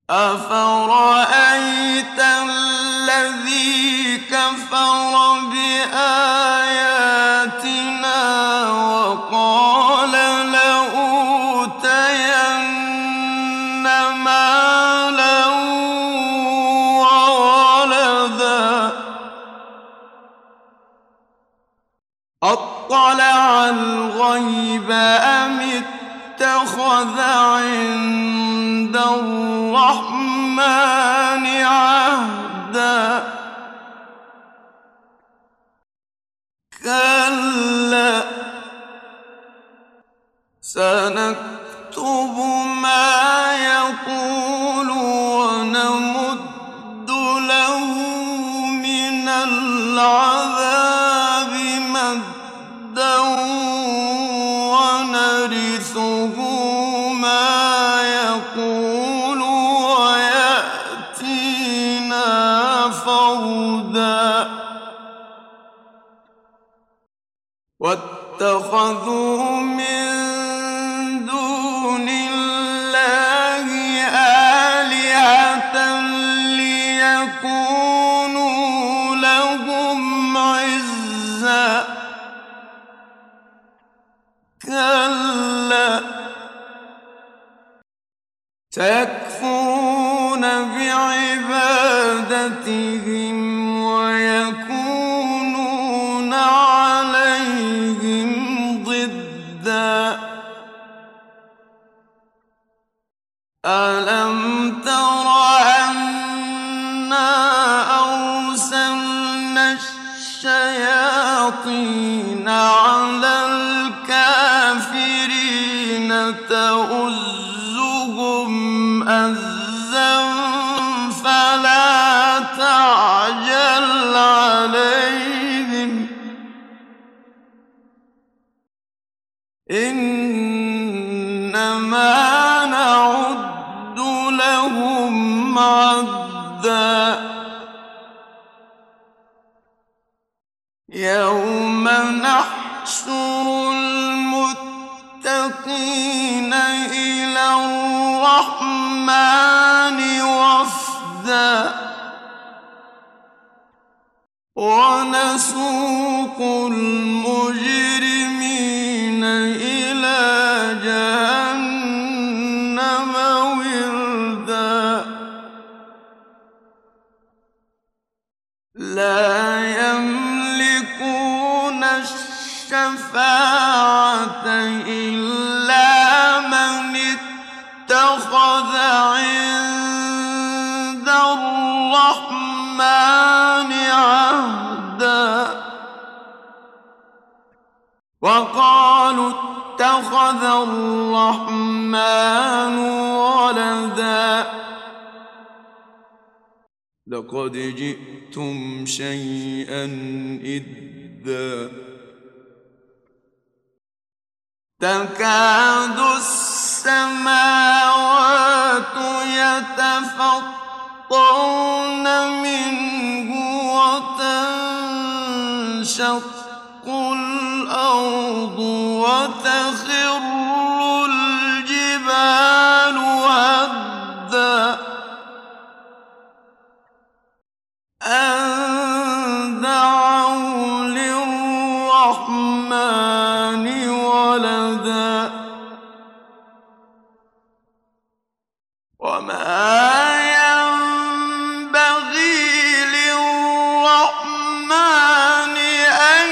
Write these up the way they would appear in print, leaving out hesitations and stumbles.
أفرأيت الذي كفر بآياتنا وقال لأوتين مالا وولدا أطلع الغيب أم اتخذ عند الرحمن عهدا كلا سنكتب ما يقول ونمد له من العذاب مدا ونرثه ما يقول ويأتينا فردا واتخذوا من دون الله آلهة ليكونوا لهم عزا كلا سيكفرون بعبادتهم ويكونون عليهم ضدا ألم تر أنا أرسلنا الشياطين على الكافرين تؤزهم أزا فلا تعجل عليهم إنما نعد لهم عدا يوم نحشر المتقين إلى الرحمن وفدا ونسوق المجرمين إلى جهنم وردا لا يملكون الشفاعة إلا من اتخذ عند الرحمن عهدا وقالوا اتخذ الرحمن ولدا لقد جئتم شيئا إدا تكاد السماوات يتفطرن منه وتنشق الأرض وتخر الجبال هدا أن دعوا للرحمن ولدا وما ينبغي للرحمن أن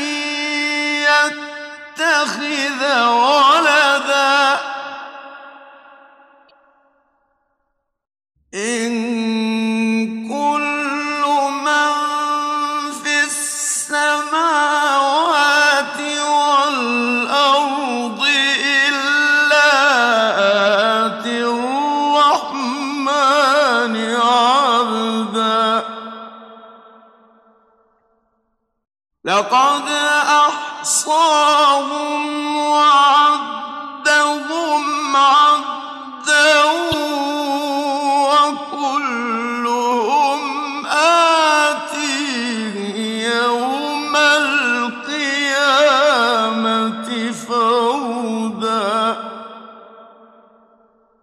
يتخذ ولدا إن كل من في السماوات والأرض إلا آتي الرحمن عبدا لقد أحصاهم